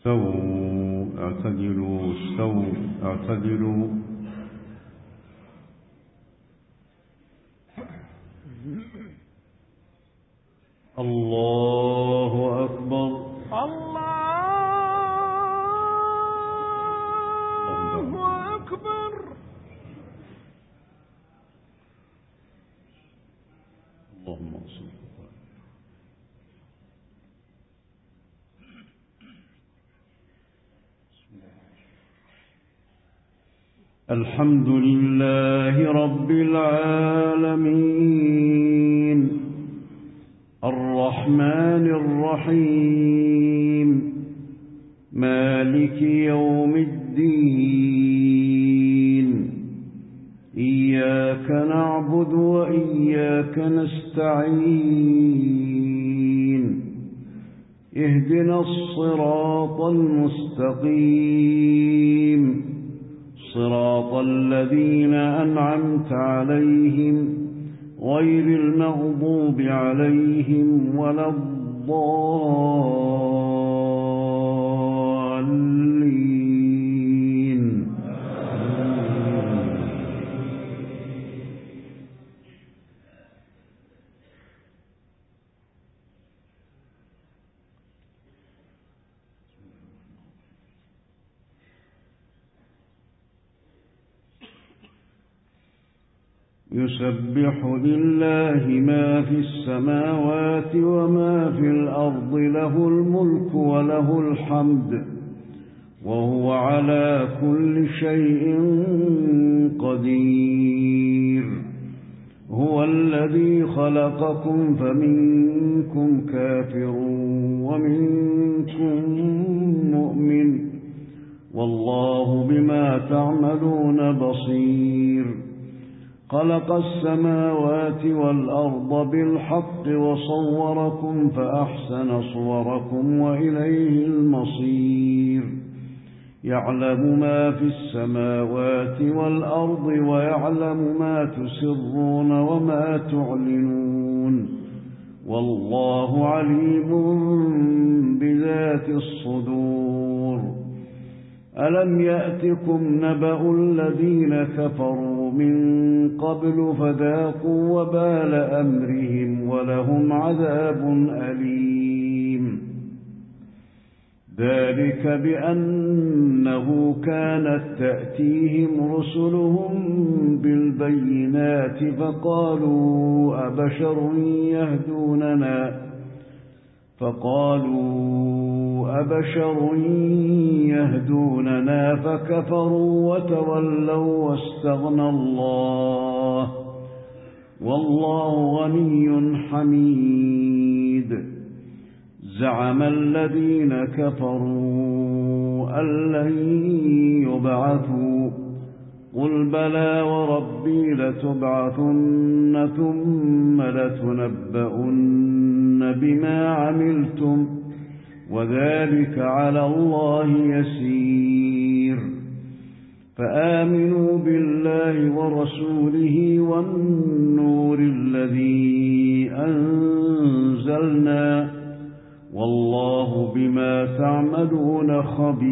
استووا اعتدلوا استووا اعتدلوا. الله أكبر. الله أكبر. اللهم صل. الحمد لله رب العالمين الرحمن الرحيم مالك يوم الدين إياك نعبد وإياك نستعين اهدنا الصراط المستقيم صراط الذين أنعمت عليهم غير المغضوب عليهم ولا الضالين. يسبح لله ما في السماوات وما في الأرض له الملك وله الحمد وهو على كل شيء قدير. هو الذي خلقكم فمنكم كافر ومنكم مؤمن والله بما تعملون بصير. خلق السماوات والأرض بالحق وصوركم فأحسن صوركم وإليه المصير. يعلم ما في السماوات والأرض ويعلم ما تسرون وما تعلنون والله عليم بذات الصدور. ألم يأتكم نبأ الذين كفروا من قبل فذاقوا وبال أمرهم ولهم عذاب أليم. ذلك بأنه كانت تأتيهم رسلهم بالبينات فقالوا أبشر يهدوننا فكفروا وتولوا واستغنى الله والله غني حميد. زعم الذين كفروا أن لن يبعثوا قل بلى وربي لتبعثن ثم لتنبؤن بما عملتم وذلك على الله يسير. فآمنوا بالله ورسوله والنور الذي أنزلنا والله بما تعملون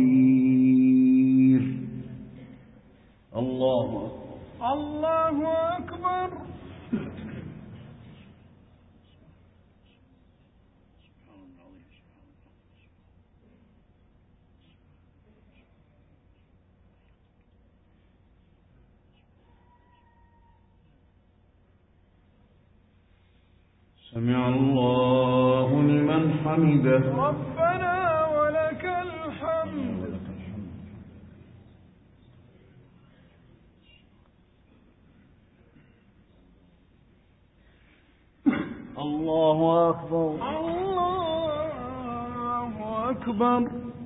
خبير. الله أكبر. الله أكبر. سمع الله لمن حمده. ربنا ولك الحمد. الله أكبر. الله أكبر.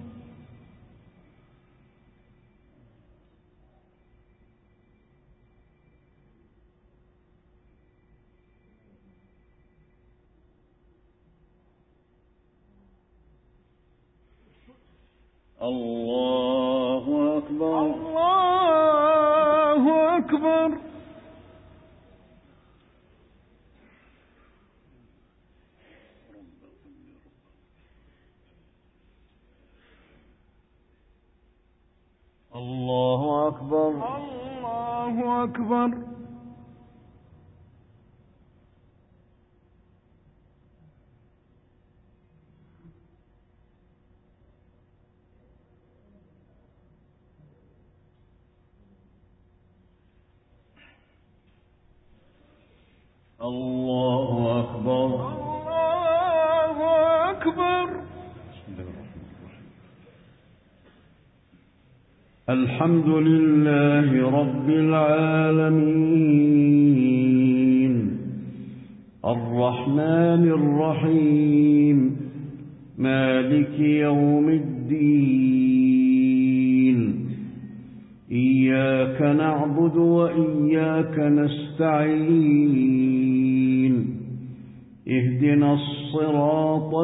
الله أكبر. الله أكبر. أكبر. الله أكبر. الله أكبر. الحمد لله رب العالمين الرحمن الرحيم مالك يوم الدين إياك نعبد وإياك نستعين اهدنا الصراط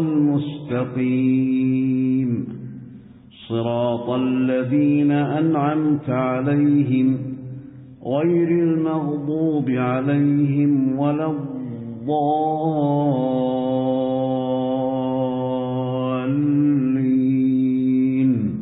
المستقيم صراط الذين أنعمت عليهم غير المغضوب عليهم ولا الضالين.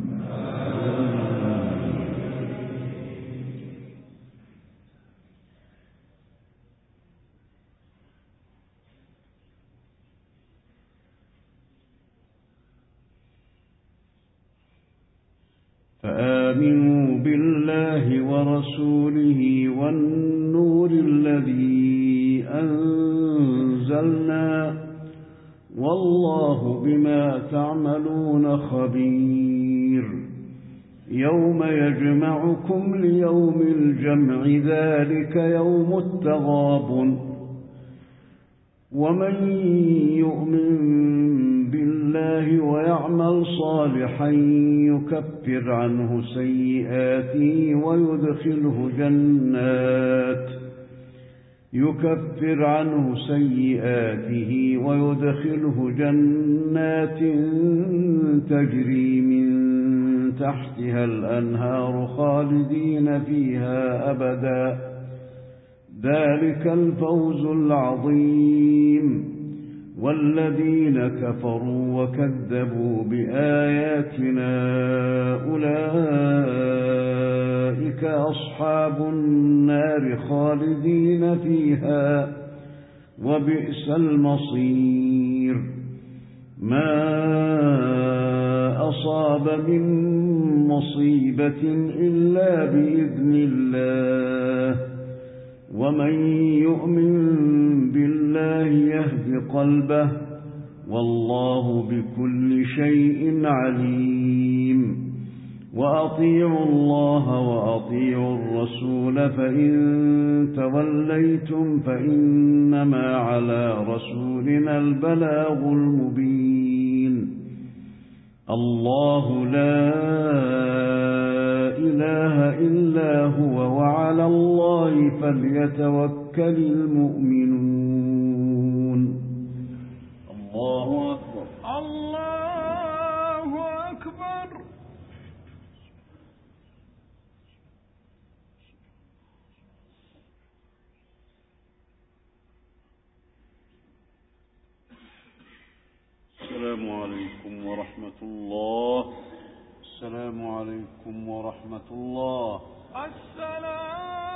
فآمنوا بالله ورسوله والنور الذي أنزلنا والله بما تعملون خبير. يوم يجمعكم ليوم الجمع ذلك يوم التغابن ومن يؤمن بالله ويعمل صالحا يكفر عنه سيئاته ويدخله جنات تجري من تحتها الأنهار خالدين فيها أبدا ذلك الفوز العظيم. والذين كفروا وكذبوا بآياتنا أولئك أصحاب النار خالدين فيها وبئس المصير. ما أصاب من مصيبة إلا بإذن الله ومن يؤمن بالله يهد قلبه والله بكل شيء عليم. وأطيعوا الله وأطيعوا الرسول فإن توليتم فإنما على رسولنا البلاغ المبين. الله لا إله إلا هو وعلى الله فليتوكل المؤمنون. الله أكبر. الله أكبر. السلام عليكم ورحمة الله. السلام عليكم ورحمة الله. السلام